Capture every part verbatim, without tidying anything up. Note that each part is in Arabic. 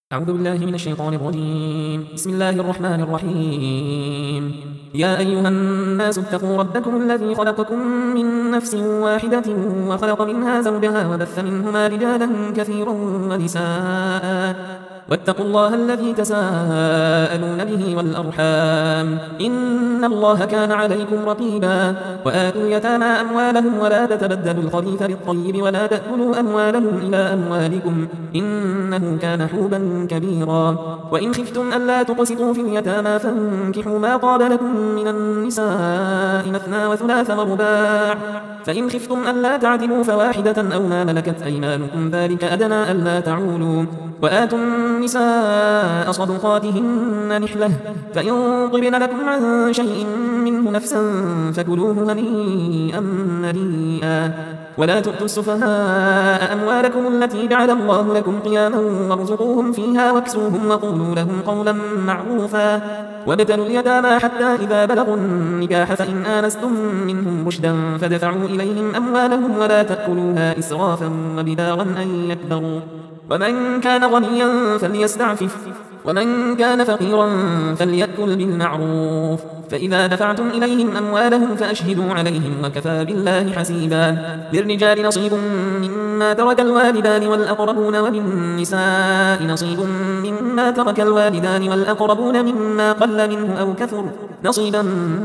أعوذ بالله من الشيطان الرجيم. بسم الله الرحمن الرحيم. يا أيها الناس اتقوا ربكم الذي خلقكم من نفس واحدة وخلق منها زوجها وبث منهما رجالا كثيرا ونساء واتقوا الله الذي تساءلون به والأرحام إن الله كان عليكم رقيبا. وآتوا اليتامى أموالهم ولا تتبدلوا الخبيث بالطيب ولا تأكلوا أموالهم إلى أموالكم إنه كان حوبا كبيرا. وإن خفتم ألا تقسطوا في اليتامى فانكحوا ما طاب لكم من النساء مثنى وثلاث ورباع فإن خفتم ألا تعدلوا فواحدة أو ما ملكت أيمانكم ذلك أدنى ألا تعولوا. وآتوا النساء صدقاتهن نحلة فإن طبن لكم عن شيء منه نفسا فكلوه هنيئا مريئا. ولا تؤتوا السفهاء أموالكم التي جعل الله لكم قياما وارزقوهم فيها واكسوهم وقولوا لهم قولا معروفا. وابتلوا اليتامى حتى إذا بلغوا النكاح فإن آنستم منهم رشدا فادفعوا إليهم أموالهم ولا تأكلوها إسرافا وبدارا أن يكبروا. ومن كان غنيا فليستعفف ومن كان فقيرا فليأكل بالمعروف. فإذا دفعتم إليهم أموالهم فأشهدوا عليهم وكفى بالله حسيبا. للرجال نصيب مما ترك الوالدان والأقربون وللنساء نصيب مما ترك الوالدان والأقربون مما قل منه أو كثر نصيبا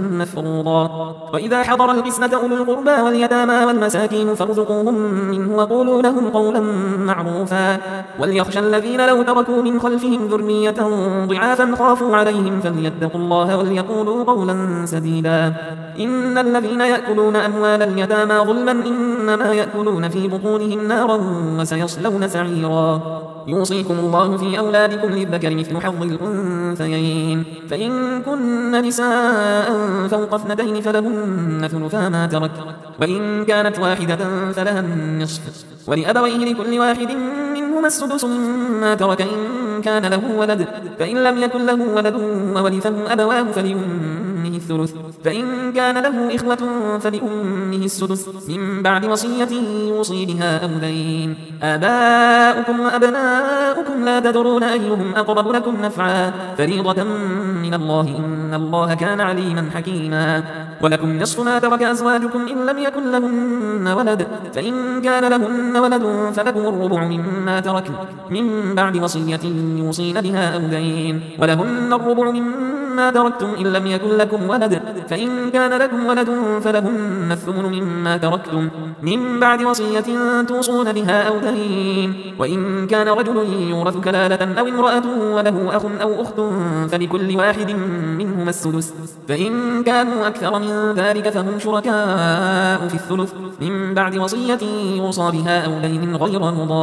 مفروضا. وإذا حضر القسمة أولو القربى واليتامى والمساكين فارزقوهم منه وقولوا لهم قولا معروفا. وليخشى الذين لو تركوا من خلفهم ذرية ضعافا خافوا عليهم فليتقوا الله وليقولوا قولا سديدا. إن الذين يأكلون أموال اليتامى ظلما إنما يأكلون في بطونهم نارا وسيصلون سعيرا. يوصيكم الله في أولادكم للذكر مثل حظ الأنثيين فإن كن نساء فوق اثنتين فلهن ثلثا ما ترك وإن كانت واحدة فلها النصف ولأبويه لكل واحد منهما السدس مما ترك إن كان له ولد فإن لم يكن له ولد وورثه أبواه فلأمه الثلث فإن كان له إخوة فلأمه السدس من بعد وصية يوصي بها أو دين. آباؤكم وأبناؤكم لا تدرون أيهم أقرب لكم نفعا فريضة من الله إن الله كان عليما حكيما. ولكم نصف ما ترك أزواجكم إن لم يكن لهن ولد فإن كان لهن ولد فلكم الربع مما تركن من بعد وصية يوصين بها أو دين. ولهن الربع مما تركتم إن لم يكن لكم ولد فإن كان لكم ولد فلهن الثمن مما تركتم من بعد وصية توصون بها أو دين. وإن كان رجل يورث كلالة أو امرأة وله أخ أو أخت فلكل واحد منهما السدس فإن كانوا أكثر من ذلك فهم شركاء في الثلث من بعد وصية يوصى بها أو دين غير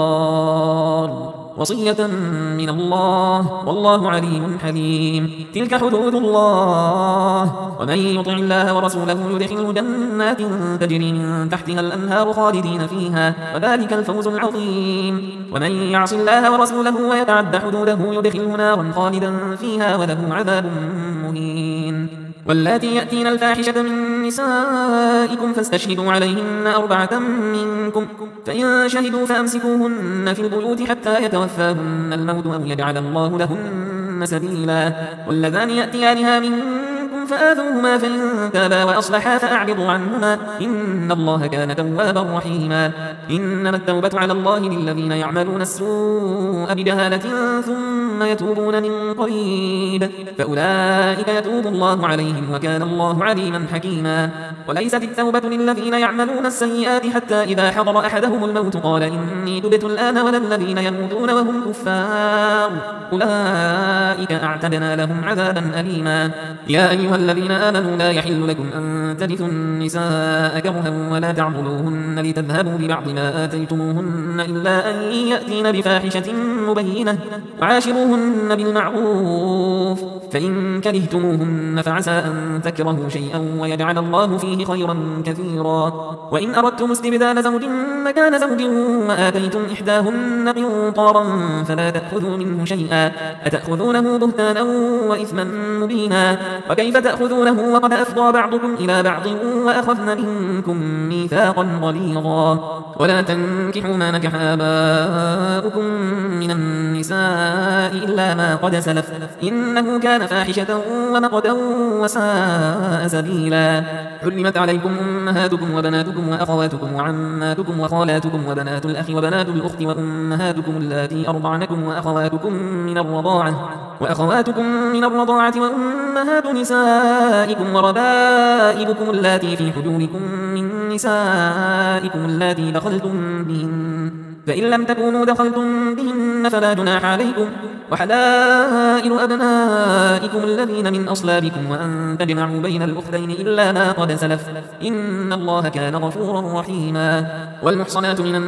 مضار وصية من الله والله عليم حليم. تلك حدود الله ومن يطع الله ورسوله يدخله جنات تجري من تحتها الأنهار خالدين فيها وذلك الفوز العظيم. ومن يعص الله ورسوله ويتعد حدوده يدخله نارا خالدا فيها وله عذاب مهين. واللاتي يأتين الفاحشة من نسائكم فاستشهدوا عليهن أربعة منكم فإن شهدوا فأمسكوهن في البيوت حتى يتوفاهن الموت أو يجعل الله لهن سبيلا. واللذان يأتيانها منكم فآذوهما فإن تابا وأصلحا فأعرضوا عنهما إن الله كان توابا رحيما. إنما التوبة على الله للذين يعملون السوء بجهالة ثم يتوبون من قريب فأولئك يتوب الله عليهم وكان الله عليما حكيما. وليست التوبة للذين يعملون السيئات حتى إذا حضر أحدهم الموت قال إني تبت الآن ولا الذين يموتون وهم كفار أولئك أعتدنا لهم عذابا أليما. يا أيها الذين آمنوا لا يحل لكم أن ترثوا النساء كرها ولا تعضلوهن لتذهبوا ببعض ما آتيتموهن إلا أن يأتين بفاحشة مبينة وعاشروهن بالمعروف فإن كرهتموهن فعسى أن تكرهوا شيئا ويجعل الله فيه خيرا كثيرا. وإن أردتم استبدال زوج مكان زوج وآتيتم إحداهن قنطارا فلا تأخذوا منه شيئا أتأخذونه بهتانا وإثما مبينا. وكيف تأخذونه وقد أفضى بعضكم إلى بعض وأخذن منكم ميثاقا غليظا. ولا تنكحوا ما نكح آباؤكم من النساء إلا ما قد سلف إنه كان فاحشة ومقتا وساء سبيلا. حرمت عليكم أمهاتكم وبناتكم وأخواتكم وعماتكم وخالاتكم وبنات الأخ وبنات الأخت وأمهاتكم اللاتي أرضعنكم وأخواتكم من الرضاعة وأخواتكم من الرضاعة وأمهات نسائكم وربائبكم اللاتي في حجوركم من نسائكم اللاتي دخلتم بهن فإن لم تكونوا دخلتم بهن فلا جناح عليكم وحلائل أبنائكم الذين من أصلابكم وأن تجمعوا بين الأختين إلا ما قد سلف إن الله كان غفورا رحيما. والمحصنات من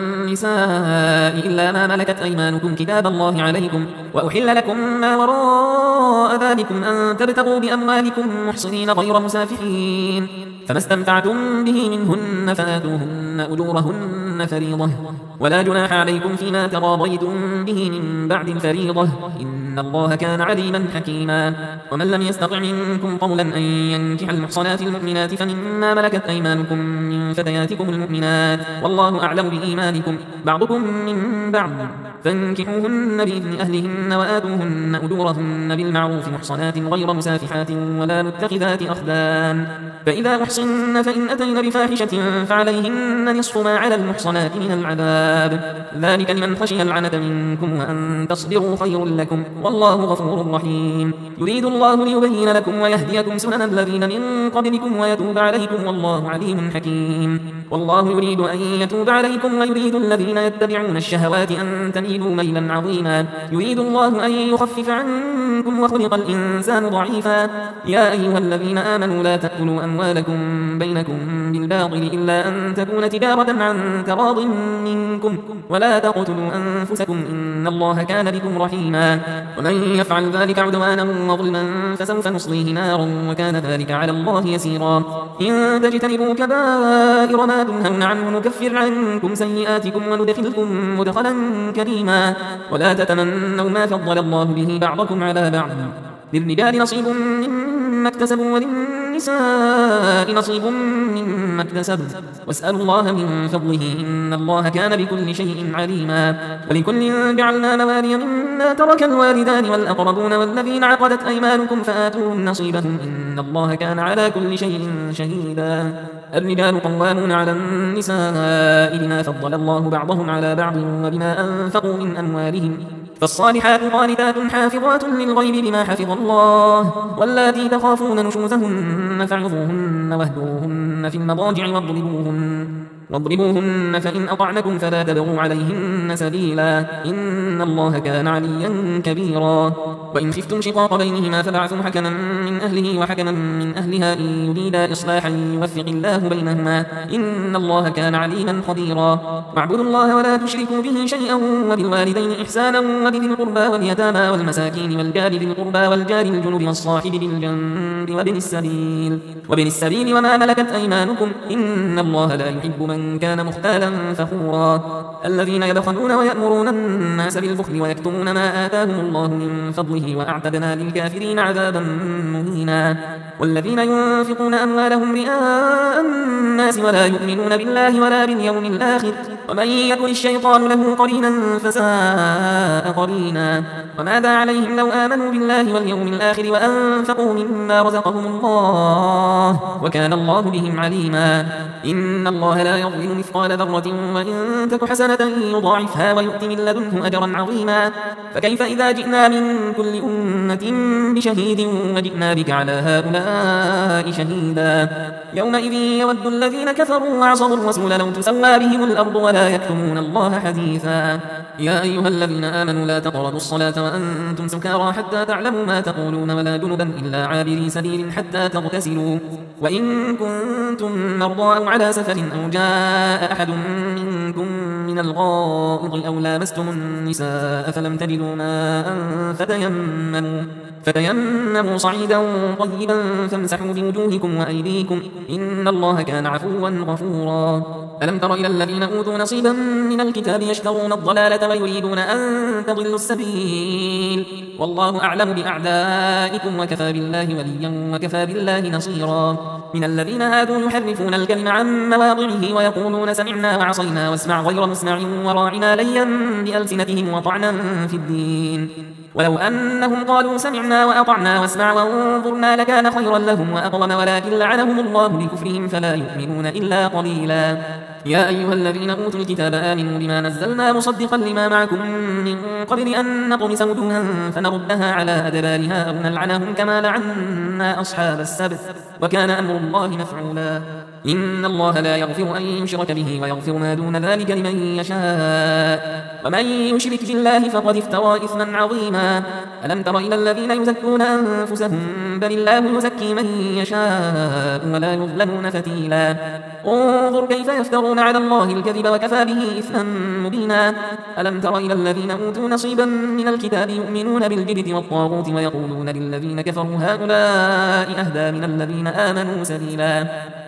النساء إلا ما ملكت أيمانكم كتاب الله عليكم وأحل لكم ما وراء ذلكم أن تبتغوا بأموالكم محصنين غير مسافحين فما استمتعتم به منهن فآتوهن أجورهن فريضة ولا جناح عليكم فيما تراضيتم به من بعد الفريضة إن الله كان عليما حكيما. ومن لم يستطع منكم قولا أن ينكح المحصنات المؤمنات فمما ملكت أيمانكم من فتياتكم المؤمنات والله أعلم بإيمانكم بعضكم من بعض فانكحوهن بإذن أهلهن وآتوهن أجورهن بالمعروف محصنات غير مسافحات ولا متخذات أخدان فإذا أحصن فإن أتين بفاحشة فعليهن نصف ما على المحصنات من العذاب ذلك لمن خشي العنة منكم وأن تصبروا خير لكم والله غفور رحيم. يريد الله ليبين لكم ويهديكم سنن الذين من قبلكم ويتوب عليكم والله عليم حكيم. والله يريد أن يتوب عليكم ويريد الذين يتبعون الشهوات أن تميلوا ميلا عظيما. يريد الله أن يخفف عنكم وخلق الإنسان ضعيفا. يا أيها الذين آمنوا لا تأكلوا أموالكم بينكم بالباطل إلا أن تكون تجارة عن تراض منكم ولا تقتلوا أنفسكم إن الله كان بكم رحيما. ومن يفعل ذلك عدوانا وظلما فسوف نصليه نارا وكان ذلك على الله يسيرا. إن تجتنبوا كبائر ما تنهون عنه نكفر عنكم سيئاتكم وندخلكم مدخلا كريما. ولا تتمنوا ما فضل الله به بعضكم على بعض للرجال نصيب مما اكتسبوا وللنساء نصيب مما اكتسبوا واسألوا الله من فضله إن الله كان بكل شيء عليما. ولكل جعلنا موالي مما ترك الوالدان والأقربون والذين عقدت أيمانكم فآتوهم نصيبهم إن الله كان على كل شيء شهيدا. الرجال قوامون على النساء بما فضل الله بعضهم على بعض وبما أنفقوا من أموالهم فالصالحات قانتات حافظات للغيب بما حفظ الله واللاتي تخافون نشوزهن فاعظوهن واهجروهن في المضاجع واضربوهن واضربوهن فإن أطعنكم فلا تبغوا عليهن سبيلا إن الله كان عليا كبيرا. وإن خفتم شقاق بينهما فبعثوا حكما من أهله وحكما من أهلها إن يريدا إصلاحا يوفق الله بينهما إن الله كان عليما خبيرا. واعبدوا الله ولا تشركوا به شيئا وبالوالدين إحسانا وبذي القربى واليتامى والمساكين والجار ذي القربى والجار الجنب والصاحب بالجنب وابن السبيل وابن السبيل وما ملكت أيمانكم إن الله لا يحب من كان مختالا فخورا. الذين يبخلون ويأمرون الناس بالبخل ويكتمون ما آتاهم الله من فضله وأعتدنا للكافرين عذابا مهينا. والذين ينفقون أموالهم رئاء الناس ولا يؤمنون بالله ولا باليوم الآخر ومن يكن الشيطان له قرينا فساء قرينا. وماذا عليهم لو آمنوا بالله واليوم الآخر وأنفقوا مما رزقهم الله وكان الله بهم عليما. إن الله لا يظلم مثقال ذرة وإن تك حسنة يضاعفها ويؤت من لدنه أجرا عظيما. فكيف إذا جئنا من كل أمة بشهيد وجئنا بك على هؤلاء شهيدا يومئذ يود الذين كفروا وعصوا الرسول لو تسوى بهم الأرض ولا يكتمون الله حديثا. يا أيها الذين آمنوا لا تقربوا الصلاة وأنتم سكارى حتى تعلموا ما تقولون ولا جنبا إلا عابري سبيل حتى تغتسلوا وإن كنتم مرضى أو على سفر أو جاء أحد منكم من الغائط أو لامستم النساء فلم تجدوا ماء فتيمموا فتيمموا صعيدا طيبا فامسحوا بوجوهكم وأيديكم إن الله كان عفوا غفورا. ألم تر إلى الذين أوتوا نصيبا من الكتاب يشترون الضلالة ويريدون أن تضلوا السبيل والله أعلم بأعدائكم وكفى بالله وليا وكفى بالله نصيرا. من الذين هادوا يحرفون الكلم عن مواضعه ويقولون سمعنا وعصينا واسمع غير مسمع وراعنا ليا بألسنتهم وطعنا في الدين. ولو أنهم قالوا سمعنا وأطعنا واسمع وانظرنا لكان خيرا لهم وأقوم ولكن لعنهم الله بكفرهم فلا يؤمنون إلا قليلا. يا أيها الذين أوتوا الكتاب آمنوا بما نزلنا مصدقا لما معكم من قبل أن نطمس وجوها فنردها على أدبارها أو نلعنهم كما لعنا أصحاب السبت وكان أمر الله مفعولا. إن الله لا يغفر أن يشرك به ويغفر ما دون ذلك لمن يشاء ومن يشرك بالله فقد افترى إثما عظيما. ألم تر إلى الذين يزكون أنفسهم بل الله يزكي من يشاء ولا يظلمون فتيلا. انظر كيف يفترون على الله الكذب وكفى به إثما مبينا. ألم تر إلى الذين أوتوا نصيبا من الكتاب يؤمنون بالجبت والطاغوت ويقولون للذين كفروا هؤلاء أهدى من الذين آمنوا سبيلا.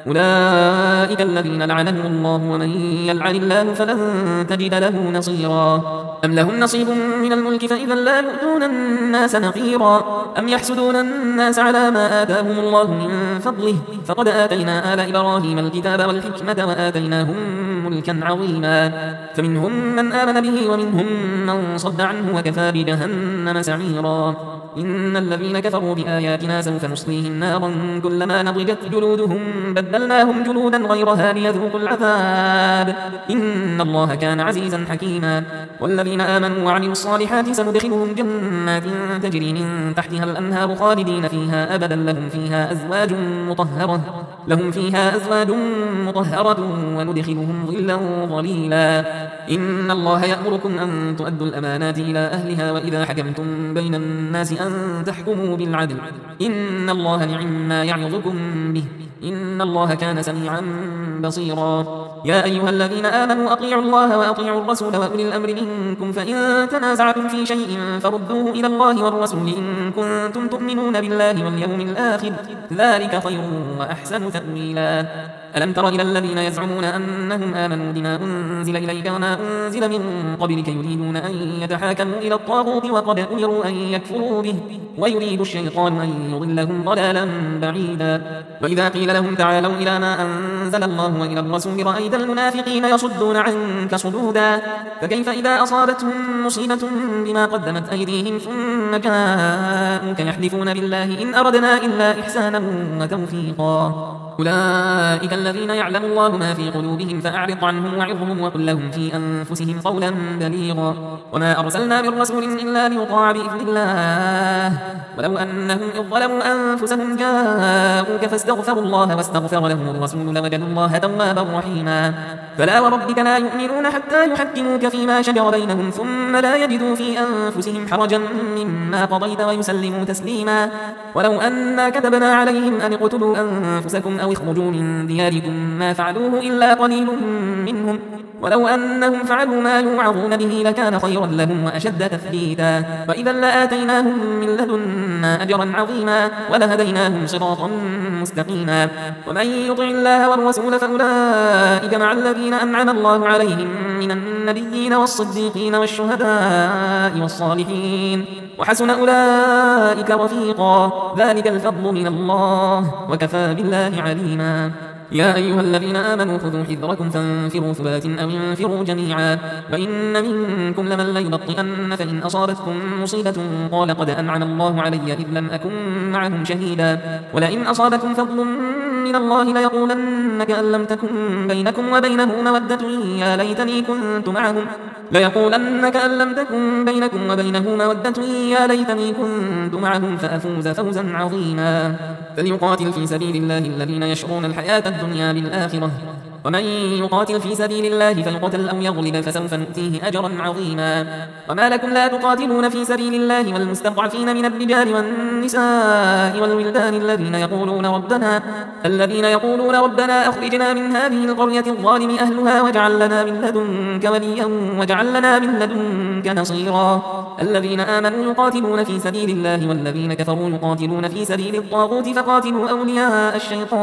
أولئك الذين لعنهم الله ومن يلعن الله فلن تجد له نصيرا. أم لهم نصيب من الملك فإذا لا يؤتون الناس نقيرا. أم يحسدون الناس على ما آتاهم الله من فضله فقد آتينا آل إبراهيم الكتاب والحكمة وآتيناهم ملكا عظيما. فمنهم من آمن به ومنهم من صد عنه وكفى بجهنم سعيرا. إن الذين كفروا بآياتنا سوف نصليهم نارا كلما نضجت جلودهم بدلناهم جلودا غيرها ليذوقوا العذاب إن الله كان عزيزا حكيما. والذين آمنوا وعملوا الصالحات سندخلهم جنات تجري من تحتها الأنهار خالدين فيها أبدا لهم فيها أزواج مطهرة لهم فيها أزواج مطهرة وندخلهم ظلا ظليلا. إن الله يأمركم أن تؤدوا الأمانات إلى أهلها وإذا حكمتم بين الناس أن تحكموا بالعدل إن الله نعم ما يعظكم به إن الله كان سميعا بصيرا. يا أيها الذين آمنوا أطيعوا الله وأطيعوا الرسول وأولي الأمر منكم فإن تنازعتم في شيء فردوه إلى الله والرسول إن كنتم تؤمنون بالله واليوم الآخر ذلك خير وأحسن تأويلا. ألم تر إلى الذين يزعمون أنهم آمنوا بما أنزل إليك وما أنزل من قبلك يريدون أن يتحاكموا إلى الطاغوت وقد أمروا أن يكفروا به ويريد الشيطان أن يضلهم ضلالا بعيدا. وإذا قيل لهم تعالوا إلى ما أنزل الله وإلى الرسول رأيت المنافقين يصدون عنك صدودا. فكيف إذا أصابتهم مصيبة بما قدمت أيديهم ثم جاءوك يحلفون بالله إن أردنا إلا إحسانا وتوفيقا. أولئك الذين يعلم الله ما في قلوبهم فأعرض عنهم وعظهم وقل لهم في أنفسهم قولا بليغا. وما أرسلنا من رسول إلا ليطاع بإذن الله ولو أنهم إذ ظلموا أنفسهم جاءوك فاستغفروا الله واستغفر لهم الرسول لوجدوا الله توابا رحيما. فلا وربك لا يؤمنون حتى يحكموك فيما شجر بينهم ثم لا يجدوا في أنفسهم حرجا مما قضيت ويسلموا تسليما. ولو أنا كتبنا عليهم أن اقتلوا أنفسكم أو اخرجوا من دياركم ما فعلوه إلا قليل منهم ولو أنهم فعلوا ما يوعظون به لكان خيرا لهم وأشد تثبيتا وإذا لآتيناهم من لدنا أجرا عظيما ولهديناهم صراطا مستقيما. ومن يطع الله والرسول فأولئك مع الذين أنعم الله عليهم من النبيين والصديقين والشهداء والصالحين وحسن أولئك رفيقا. ذلك الفضل من الله وكفى بالله عليما. يا أيها الذين آمنوا خذوا حذركم فانفروا ثبات أو انفروا جميعا. وإن منكم لمن ليبطئن فإن أصابتكم مصيبة قال قد أنعم الله علي إذ لم أكن معهم شهيدا ولئن أصابكم فضل من الله ليقولن كأن لم تكن بينكم وبينه مودة يا ليتني كنت معهم ليقولن كأن لم تكن بينكم وبينه مودة يا ليتني كنت معهم فأفوز فوزا عظيما. فليقاتل في سبيل الله الذين يشرون الحياة الدنيا بالآخرة ومن يقاتل في سبيل الله فيقتل أو يغلب فسوف نؤتيه أجرا عظيما. وما لكم لا تقاتلون في سبيل الله والمستضعفين من الرجال والنساء والولدان الذين يقولون ربنا الذين يقولون ربنا أخرجنا من هذه القرية الظالم أهلها واجعل لنا من لدنك وليا واجعل لنا من لدنك نصيرا. الذين آمنوا يقاتلون في سبيل الله والذين كفروا يقاتلون في سبيل الطاغوت فقاتلوا أولياء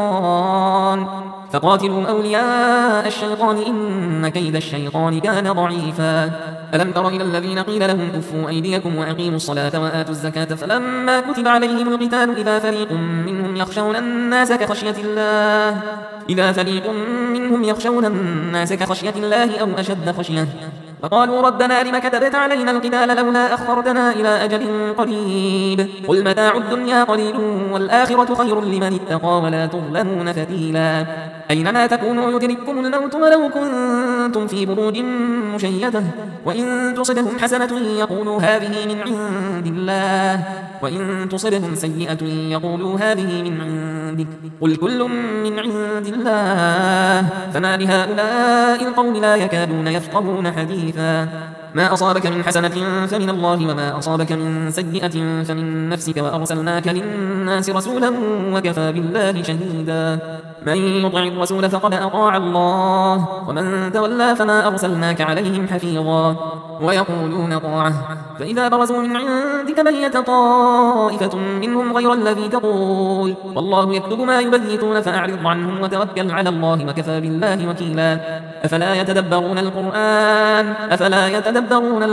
الشيطان فقاتلوا أولياء الشيطان إن كيد الشيطان كان ضعيفا. ألم تر إلى الذين قيل لهم كفوا أيديكم وأقيموا الصلاة وآتوا الزكاة فلما كتب عليهم القتال إذا فريق منهم يخشون الناس كخشية الله إذا فريق منهم يخشون الناس كخشية الله أو أشد خشية فقالوا ربنا لم كتبت علينا القتال لولا أخرتنا إلى أجل قريب قل متاع الدنيا قليل والآخرة خير لمن اتقى ولا تظلمون فتيلا أينما تكونوا يدرككم الموت ولو كنتم في بروج مشيدة وإن تصبهم حسنة يقولوا هذه من عند الله وإن تصبهم سيئة يقولوا هذه من عندك قل كل من عند الله فما لهؤلاء القوم لا يكادون يفقهون حديثا ما أصابك من حسنة فمن الله وما أصابك من سيئة فمن نفسك وأرسلناك للناس رسولا وكفى بالله شهيدا من يطع الرسول فقد أطاع الله ومن تولى فما أرسلناك عليهم حفيظا ويقولون طاعة فإذا برزوا من عندك بيت طائفة منهم غير الذي تقول والله يكتب ما يبيتون فأعرض عنهم وتوكل على الله وكفى بالله وكيلا أفلا يتدبرون القرآن أفلا يتدبرون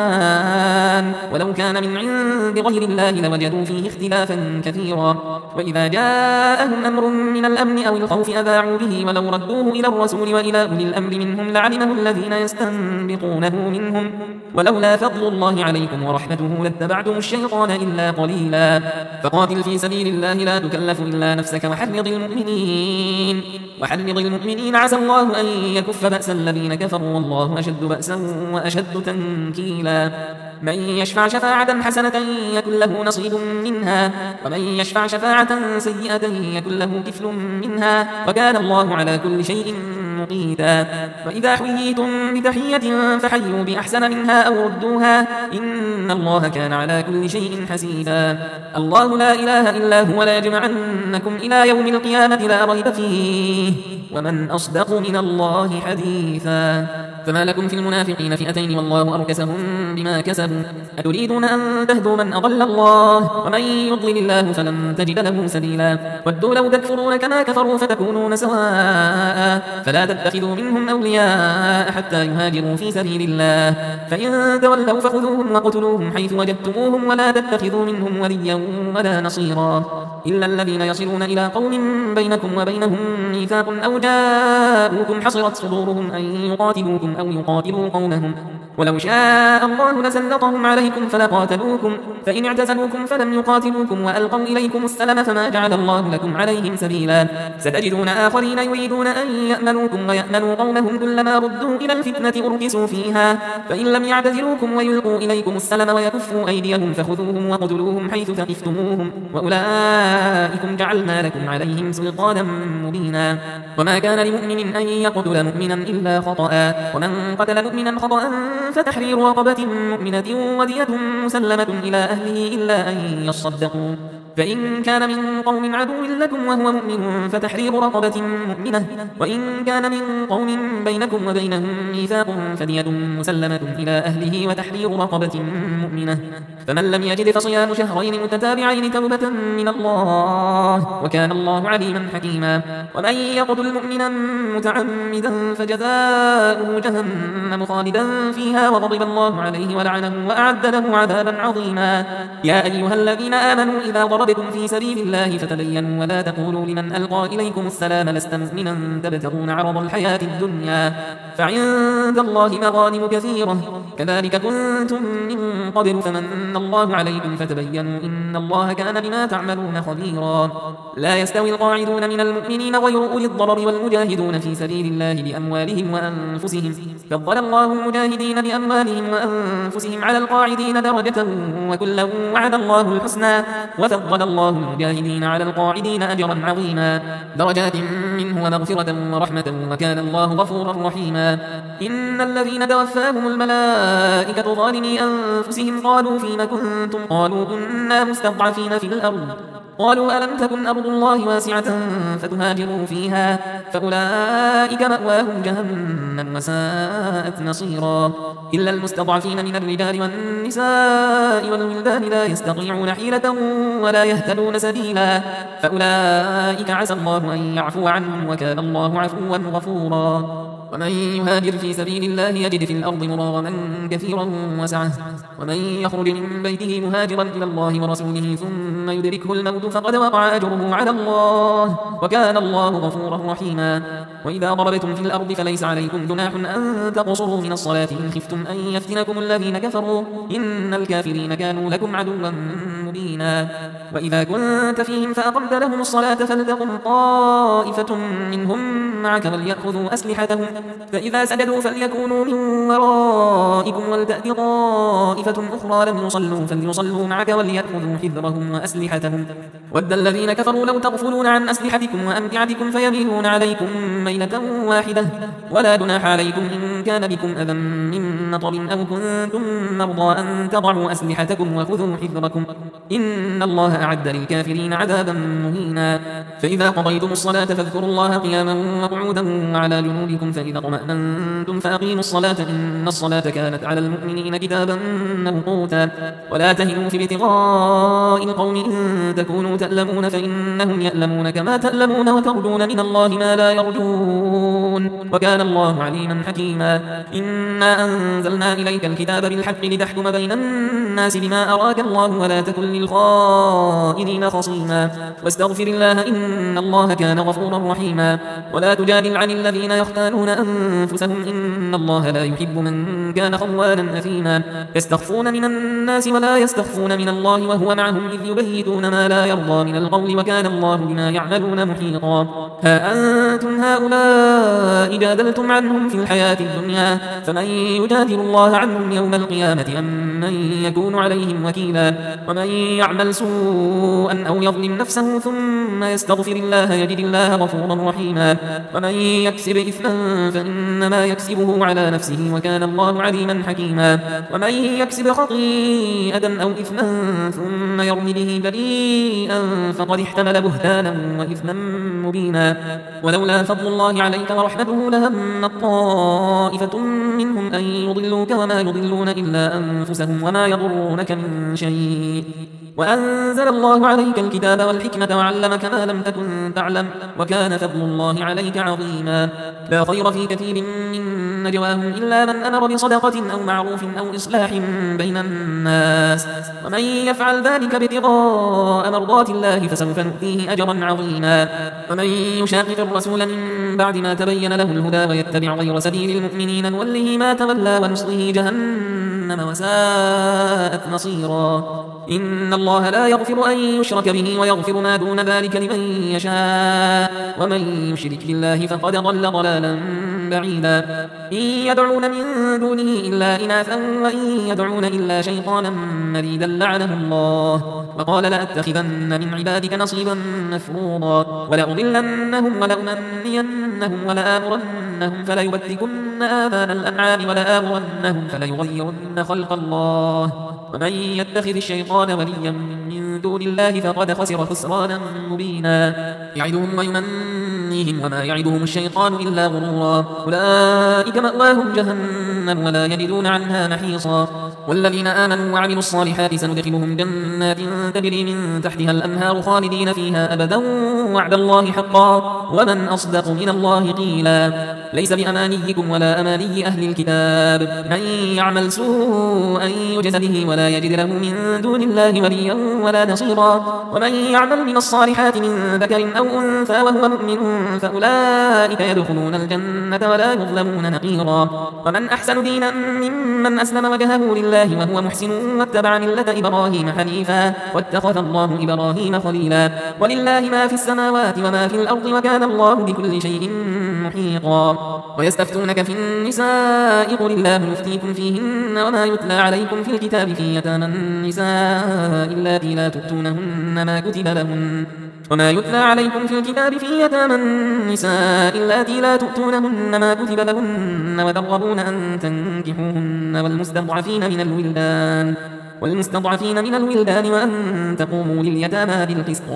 القرآن ولو كان من عند غير الله لوجدوا فيه اختلافا كثيرا وإذا جاءهم أمر من الأمن أو الخوف أذاعوا به ولو ردوه إلى الرسول وإلى أولي الأمر منهم لعلمه الذين يستنبطونه منهم ولولا فضل الله عليكم ورحمته لاتبعتم الشيطان إلا قليلا فقاتل في سبيل الله لا تكلف إلا نفسك وحرض المؤمنين وحرض المؤمنين عسى الله أن يكف بأس الذين كفروا والله أشد بأسا وأشد تنكيلا من يشفع شفاعة حسنة يكن له نصيب منها ومن يشفع شفاعة سيئة يكن له كفل منها وكان الله على كل شيء مقيتا وإذا حييتم بتحية فحيوا بأحسن منها أو ردوها إن الله كان على كل شيء حسيبا الله لا إله إلا هو لا يجمعنكم إلى يوم القيامة لا ريب فيه ومن أصدق من الله حديثا فما لكم في المنافقين فئتين والله أركسهم بما كسبوا أتريدون أن تهدوا من أضل الله ومن يضلل الله فلن تجد له سبيلا ودوا لو تكفرون كما كفروا فتكونون سواء فلا تتخذوا منهم أولياء حتى يهاجروا في سبيل الله فإن تولوا فخذوهم وقتلوهم حيث وجدتموهم ولا تتخذوا منهم وليا ولا نصيرا إلا الذين يصلون إلى قوم بينكم وبينهم ميثاق أو جاءوكم حصرت صدورهم أن يقاتلوكم أو يقاتلوا قومهم ولو شاء الله لسلطهم عليكم فلقاتلوكم فإن اعتزلوكم فلم يقاتلوكم وألقوا إليكم السلم فما جعل الله لكم عليهم سبيلا ستجدون آخرين يريدون أن يأمنوكم ويأمنوا قومهم كلما ردوا إلى الفتنة أركسوا فيها فإن لم يعتزلوكم ويلقوا إليكم السلم ويكفوا أيديهم فخذوهم وقتلوهم حيث ثقفتموهم وأولئكم جعلنا لكم عليهم سلطانا مبينا وما كان لمؤمن أن يقتل مؤمنا إلا خطأ ومن قتل مؤمنا خطأ فتحرير رقبة مؤمنة ودية مسلمة إلى أهله إلا أن يصدقوا فإن كان من قوم عدو لكم وهو مؤمن فتحرير رقبة مؤمنة وإن كان من قوم بينكم وبينهم ميثاق فدية مسلمة إلى أهله وتحرير رقبة مؤمنة فمن لم يجد فصيام شهرين متتابعين توبة من الله وكان الله عليما حكيما ومن يقتل مؤمنا متعمدا فجزاؤه جهنم خالدا فيها وغضب الله عليه ولعنه وأعد له عذابا عظيما يا أيها الذين آمنوا إذا ضربتم في سبيل الله فتبينوا ولا تقولوا لمن ألقى إليكم السلام لست مؤمنا تبتغون عرض الحياة الدنيا فعند الله مغانم كثيرة كذلك كنتم من قبل فمن الله عليكم فتبينوا إن الله كان بما تعملون خبيرا لا يستوي القاعدون من المؤمنين غير أولي الضرر والمجاهدون في سبيل الله بأموالهم وأنفسهم فضل الله المجاهدين بأموالهم وأنفسهم على القاعدين درجة وكلا وعد الله الحسنى وفضل الله المجاهدين على القاعدين أجرا عظيما درجات منه ومغفرة ورحمة وكان الله غفورا رحيما إن الذين توفاهم الملائكة ظالمي أنفسهم قالوا فيما كنتم قالوا كنا مستضعفين في الأرض قالوا ألم تكن أرض الله واسعة فتهاجروا فيها فأولئك مأواهم جهنم وساءت مصيرا إلا المستضعفين من الرجال والنساء والولدان لا يستطيعون حيلة ولا يهتدون سبيلا فأولئك عسى الله أن يعفو عنهم وكان الله عفوا غفورا ومن يهاجر في سبيل الله يجد في الأرض مراغما كثيرا وسعة ومن يخرج من بيته مهاجرا إلى الله ورسوله ثم يدركه الموت فقد وقع أجره على الله وكان الله غفورا رحيما وإذا ضربتم في الأرض فليس عليكم جناح أن تقصروا من الصلاة إن خفتم أن يفتنكم الذين كفروا إن الكافرين كانوا لكم عدوا مبينا وإذا كنت فيهم فأقمت لهم الصلاة فلتقم طائفة منهم معك وليأخذوا أسلحتهم فإذا سجدوا فليكونوا من ورائكم ولتأت طائفة أخرى لم يصلوا فليصلوا معك وليأخذوا حذرهم وأسلحتهم ود الذين كفروا لو تغفلون عن أسلحتكم وأمتعتكم فيميلون عليكم ميلة واحدة ولا جناح عليكم إن كان بكم أذى من مطر أو كنتم مرضى أن تضعوا أسلحتكم وخذوا حذركم إن الله أعد للكافرين عذابا مهينا فإذا قضيتم الصلاة فاذكروا الله قياما وقعودا وعلى جنوبكم فإذا اطمأننتم فأقيموا الصلاة إن الصلاة كانت على المؤمنين كتابا موقوتا ولا تهنوا في ابتغاء القوم إن تكونوا تألمون فإنهم يألمون كما تألمون وترجون من الله ما لا يرجون وكان الله عليما حكيما إنا أنزلنا إليك الكتاب بالحق لتحكم بين الناس بما أراك الله ولا تكن للخائنين خصيما واستغفر الله إن الله كان غفورا رحيما ولا تجادل عن الذين يختانون أنفسهم إن الله لا يحب من كان خوانا أثيما يستخفون من الناس ولا يستخفون من الله وهو معهم إذ يبيتون ما لا يرضى من القول وكان الله بما يعملون محيطا ها أنتم هؤلاء جادلتم عنهم في الحياة الدنيا فمن يجادل الله عنهم يوم القيامة أم من يكون عليهم وكيلا ومن يعمل سوءا أو يظلم نفسه ثم يستغفر الله يجد الله غفورا رحيما ومن يكسب إثما فإنما يكسبه على نفسه وكان الله عليما حكيما ومن يكسب خطيئة أو إثما ثم يرم به بريئا فقد احتمل بهتانا وإثما مبينا ولولا فضل الله عليك ورحمته لهم طائفة منهم أن يضلوك وما يضلون إلا أنفسهم وما يضرونك من شيء وأنزل الله عليك الكتاب والحكمة وعلمك ما لم تكن تعلم وكان فضل الله عليك عظيما لا خير في كثير من نجواهم إلا من أمر بصدقة أو معروف أو إصلاح بين الناس ومن يفعل ذلك ابتغاء مرضات الله فسوف نؤتيه أجرا عظيما ومن يشاقق الرسول من بعد ما تبين له الهدى ويتبع غير سبيل المؤمنين نوله ما تولى ونصله جهنم وساءت مصيرا إن الله لا يغفر أن يشرك به ويغفر ما دون ذلك لمن يشاء ومن يشرك بالله فقد ضل ضلالا بعيدا إن يدعون من دونه إلا إناثا وإن يدعون إلا شيطانا مريدا لعنه الله وقال لأتخذن من عبادك نصيبا مفروضا ولأضلنهم ولأمنينهم ولآمرنهم فليبتكن آذان الأنعام ولآمرنهم فليغيرن خلق الله ومن يتخذ الشيطان وليا من دون الله فقد خسر خسرانا مبينا يعدهم ويمنيهم وما يعدهم الشيطان إلا غرورا أولئك مأواهم جهنم ولا يجدون عنها محيصا والذين آمنوا وعملوا الصالحات سندخلهم جنات تجري من تحتها الأنهار خالدين فيها أبدا وعد الله حقا ومن أصدق من الله قيلا ليس بأمانيكم ولا أماني أهل الكتاب من يعمل سوءا يجز به ولا يجد له من دون الله وليا ولا نصيرا ومن يعمل من الصالحات من ذكر أو أنثى وهو مؤمن فأولئك يدخلون الجنة ولا يظلمون نقيرا ومن أحسن دينا ممن أسلم وجهه لله وهو محسن واتبع ملة إبراهيم حنيفا واتخذ الله إبراهيم خليلا ولله ما في السماوات وما في الأرض وكان الله بكل شيء محيطا ويستفتونك في النساء قل الله يفتيكم فيهن وما يتلى عليكم في الكتاب في يتامى النساء اللاتي لا تؤتونهن ما كتب لهن وما يتلى عليكم في الكتاب في يتامى النساء اللاتي لا تؤتونهن ما كتب لهن وترغبون أن تنكحوهن والمستضعفين من الولدان والمستضعفين من الولدان وأن تقوموا لليتامى بالقسط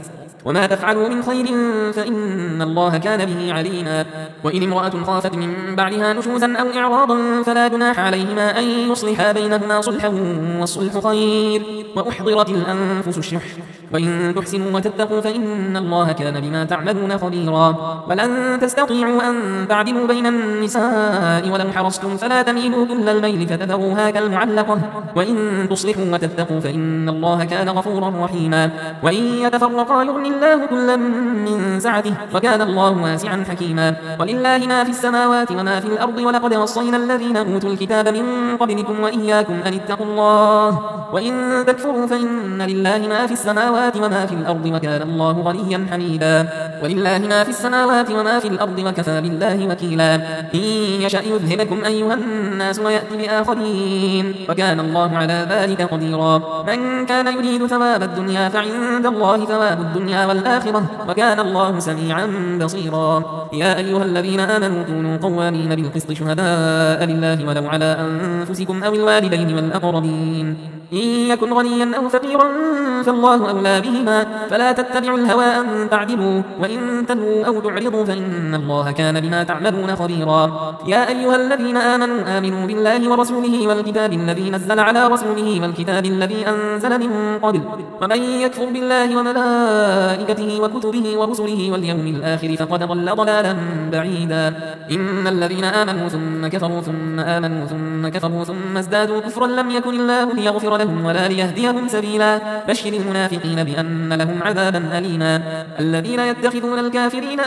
وما تفعلوا من خير فإن الله كان به عليما. وإن امرأة خافت من بعدها نشوزا أو إعراضا فلا جناح عليهما أن يصلحا بينهما صلحا والصلح خير، وأحضرت الأنفس الشح، وإن تحسنوا وتتقوا فإن الله كان بما تعملون خبيرا. ولن تستطيعوا أن تعدلوا بين النساء ولو حرصتم فلا تميلوا كل الميل فتذروها كالمعلقة، وإن تصلحوا وتتقوا فإن الله كان غفورا رحيما. وإن يتفرقا يغني الله كلا من سعته وكان الله واسعا حكيما. ولله ما في السماوات وما في الأرض ولقد وصينا الذين أوتوا الكتاب من قبلكم وإياكم أن اتقوا الله وإن تكفروا فإن لله ما في السماوات وما في الأرض وكان الله غنيا حميدا. ولله ما في السماوات وما في الأرض وكفى بالله وكيلا. إن يشأ يذهبكم أيها الناس ويأتي بآخرين وكان الله على ذلك قديرا. من كان يريد ثواب الدنيا فعند الله ثواب الدنيا والآخرة وكان الله سميعا بصيرا. يا أيها الذين آمنوا كونوا قوامين بالقسط شهداء لله ولو على أنفسكم أو الوالدين والأقربين إن يكن غنيا أو فقيرا فالله أولى بهما فلا تتبعوا الهوى أن تعدلوا وإن تلووا أو تعرضوا فإن الله كان بما تعملون خبيرا. يا أيها الذين آمنوا آمنوا بالله ورسوله والكتاب الذي نزل على رسوله والكتاب الذي أنزل من قبل ومن يكفر بالله وملائكته وكتبه ورسله واليوم الآخر فقد ضل ضلالا بعيدا. إن الذين آمنوا ثم كفروا ثم آمنوا ثم كفروا ثم ازدادوا كفرا لم يكن الله ليغفر لهم ولا ليهديهم سبيلا. بشر المنافقين بأن لهم عذابا أليما. الذين يتخذون الكافرين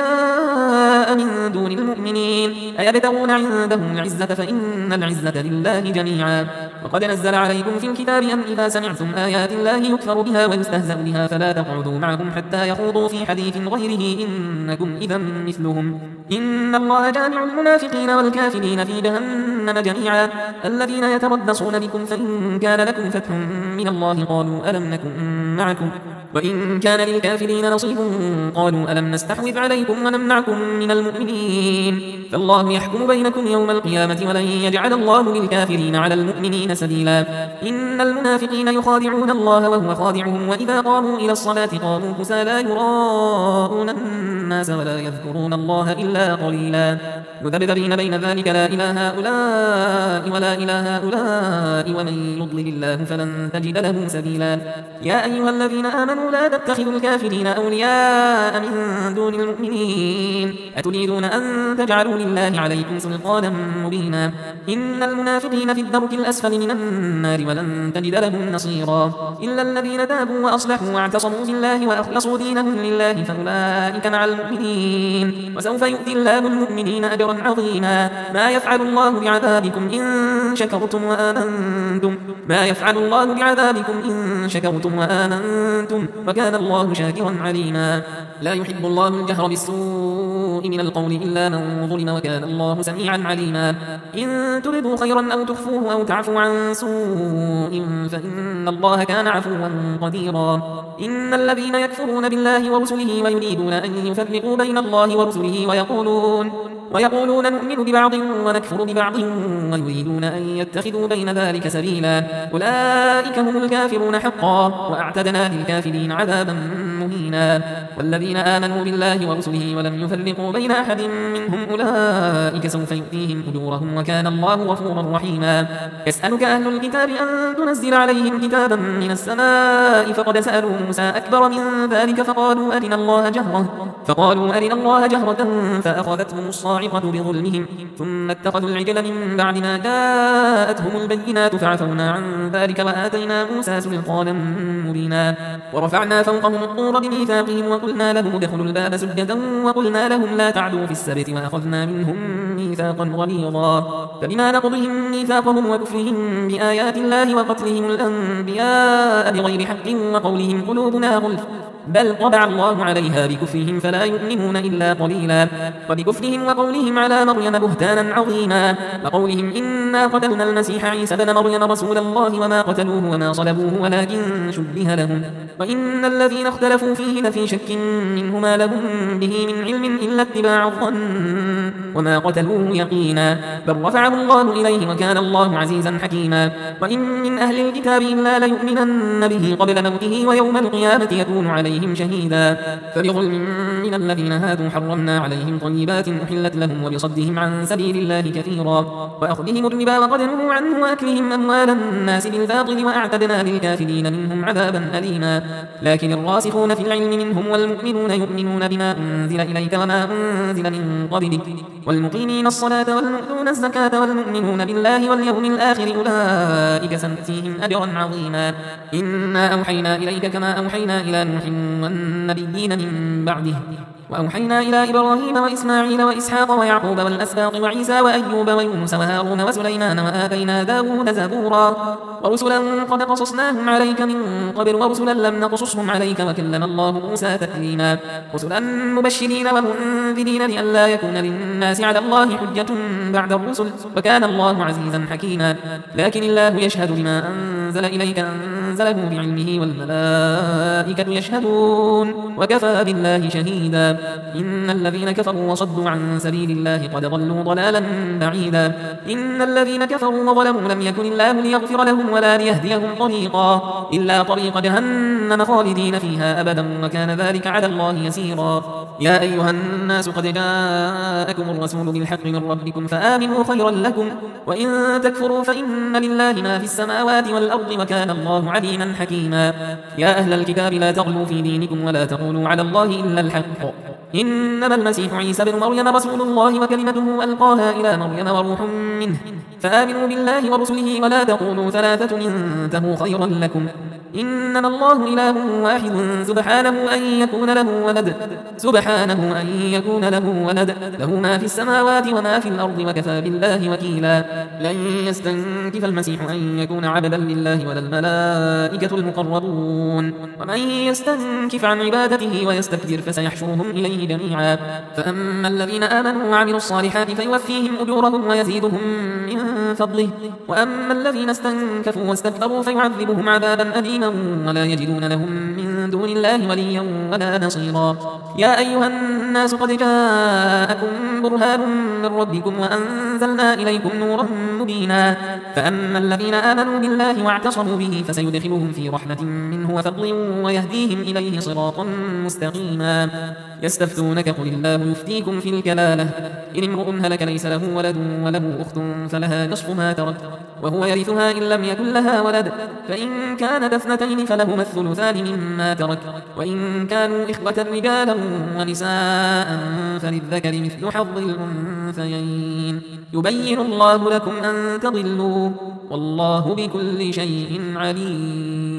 أولياء من دون المؤمنين أيبتغون عندهم العزة فإن العزة لله جميعا. وقد نزل عليكم في الكتاب أن إذا سمعتم آيات الله يكفر بها ويستهزأ بها فلا تقعدوا معهم حتى يخوضوا في حديث غيره إنكم إذا مثلهم. إن الله جامع المنافقين والكافرين في جهنم جميعا. الذين يتربصون بكم فإن كان لكم فتح من الله قالوا ألم نكن معكم وإن كان للكافرين نصيب قالوا ألم نستحوذ عليكم ونمنعكم من المؤمنين فالله يحكم بينكم يوم القيامة ولن يجعل الله للكافرين على المؤمنين سبيلا. إن المنافقين يخادعون الله وهو خادعهم وإذا قاموا إلى الصلاة قاموا كسالى يراءون الناس ولا يذكرون الله إلا قليلا. مذبذبين بين ذلك لا إله هؤلاء ولا إله هؤلاء ومن يضلل الله فلن تجد له سبيلا. يا أيها الذين آمنوا لا تتخذوا الكافرين أولياء من دون المؤمنين أتريدون أن تجعلوا لله عليكم سلطانا مبينا. إن المنافقين في الدرك الأسفل من النار ولن تجد لهم نصيرا. إلا الذين تابوا وأصلحوا واعتصموا بالله وأخلصوا دينهم لله فأولئك مع المؤمنين وسوف يؤتي الله المؤمنين أجرا عظيما. ما يفعل الله بعذابكم إن شكرتم وآمنتم ما يفعل الله بعذابكم إن شكرتم وآمنتم وكان الله شاكرا عليما. لا يحب الله الجهر بالسوء من القول إلا من ظلم وكان الله سميعا عليما. إن تردوا خيرا أو تخفوه أو تعفوا عن سوء فإن الله كان عفوا قديرا. إن الذين يكفرون بالله ورسله ويريدون أن يفرقوا بين الله ورسله ويقولون ويقولون نؤمن ببعض ونكفر ببعض ويريدون أن يتخذوا بين ذلك سبيلا أولئك هم الكافرون حقا وأعتدنا للكافرين عذابا مهينا. والذين آمنوا بالله ورسله ولم يفرقوا بين أحد منهم أولئك سوف يؤتيهم أجورهم وكان الله غفورا رحيما. يسألك أهل الكتاب أن تنزل عليهم كتابا من السماء فقد سألوا موسى أكبر من ذلك فقالوا أرنا الله جهرة فقالوا أرنا الله جهرة فأخذتهم الصاعقة بظلمهم ثم اتخذوا العجل من بعد ما جاءتهم البينات فعفونا عن ذلك وآتينا موسى سلطانا مبينا. ورفعنا فوقهم الطور بميثاقهم وقلنا لهم ادخلوا الباب سجدا وقلنا لهم لا تعدوا في السبت وأخذنا منهم ميثاقا غليظا. فبما نقضهم ميثاقهم وكفرهم بآيات الله وقتلهم الأنبياء بغير حق وقولهم قلوبنا غلف بل طبع الله عليها بكفرهم فلا يؤمنون إلا قليلا. وبكفرهم وقولهم على مريم بهتانا عظيما وقولهم إنا قتلنا المسيح عيسى بن مريم رسول الله وما قتلوه وما صلبوه ولكن شبه لهم وإن الذين اختلفوا فيه لفي شك منه ما لهم به من علم إلا اتباع الظن وما قتلوه يقينا بل رفعه الله إليه وكان الله عزيزا حكيما. وإن من أهل الكتاب إلا ليؤمنن به قبل موته ويوم القيامة يكون عليه عليهم شهيدا. فبظلم من الذين هادوا حرمنا عليهم طيبات أحلت لهم وبصدهم عن سبيل الله كثيرا وأخذهم الربا وقد نهوا عنه وأكلهم أموال الناس بالباطل وأعتدنا للكافرين منهم عذابا أليما. لكن الراسخون في العلم منهم والمؤمنون يؤمنون بما أنزل إليك وما أنزل من قبلك والمقيمين الصلاة والمؤتون الزكاة والمؤمنون بالله واليوم الآخر أولئك سنؤتيهم أجرا عظيما. إنا أوحينا إليك كما أوحينا إلى نوح والنبيين من بعده وأوحينا إلى إبراهيم وإسماعيل وإسحاق ويعقوب والأسباط وعيسى وأيوب ويونس وهارون وسليمان وآتينا داود زبورا ورسلا قد قصصناهم عليك من قبل ورسلا لم نقصصهم عليك وكلم الله موسى تكليما. رسلا مبشرين ومنذرين لئلا يكون للناس على الله حجة بعد الرسل وكان الله عزيزا حكيما. لكن الله يشهد بما أنزل إليك أنزله بعلمه والملائكة يشهدون وكفى بالله شهيدا. إن الذين كفروا وصدوا عن سبيل الله قد ضلوا ضلالا بعيدا. إن الذين كفروا وظلموا لم يكن الله ليغفر لهم ولا ليهديهم طريقا إلا طريق جهنم خالدين فيها أبدا وكان ذلك على الله يسيرا. يا أيها الناس قد جاءكم الرسول بالحق من ربكم فآمنوا خيرا لكم وإن تكفروا فإن لله ما في السماوات والأرض وكان الله عليما حكيما. يا أهل الكتاب لا تغلوا في دينكم ولا تقولوا على الله إلا الحق إنما المسيح عيسى بن مريم رسول الله وكلمته ألقاها إلى مريم وروح منه فآمنوا بالله ورسله ولا تقولوا ثلاثة انتهوا خيرا لكم إنما الله إله واحد سبحانه أن يكون له ولد سبحانه أن يكون له ولد له ما في السماوات وما في الأرض وكفى بالله وكيلا. لن يستنكف المسيح أن يكون عبدا لله ولا الملائكة المقربون ومن يستنكف عن عبادته ويستكبر فسيحشرهم إليه جميعا. فأما الذين آمنوا وعملوا الصالحات فيوفيهم أجورهم ويزيدهم من فضله وأما الذين استنكفوا واستكبروا فيعذبهم عذابا أليما ولا يجدون لهم من دون الله وليا ولا نصيرا. يا أيها الناس قد جاءكم برهان من ربكم وأنزلنا إليكم نورا مبينا. فأما الذين آمنوا بالله واعتصموا به فسيدخلهم في رحمة منه وفضل ويهديهم إليه صراطا مستقيما. يستفتونك قل الله يفتيكم في الكلالة إن امرؤ هلك ليس له ولد وله أخت فلها نصف ما ترك وهو يرثها إن لم يكن لها ولد فإن كانت اثنتين فلهما الثلثان مما ترك وإن كانوا إخوة رجالا ونساء فللذكر مثل حظ الأنثيين يبين الله لكم أن تضلوا والله بكل شيء عليم.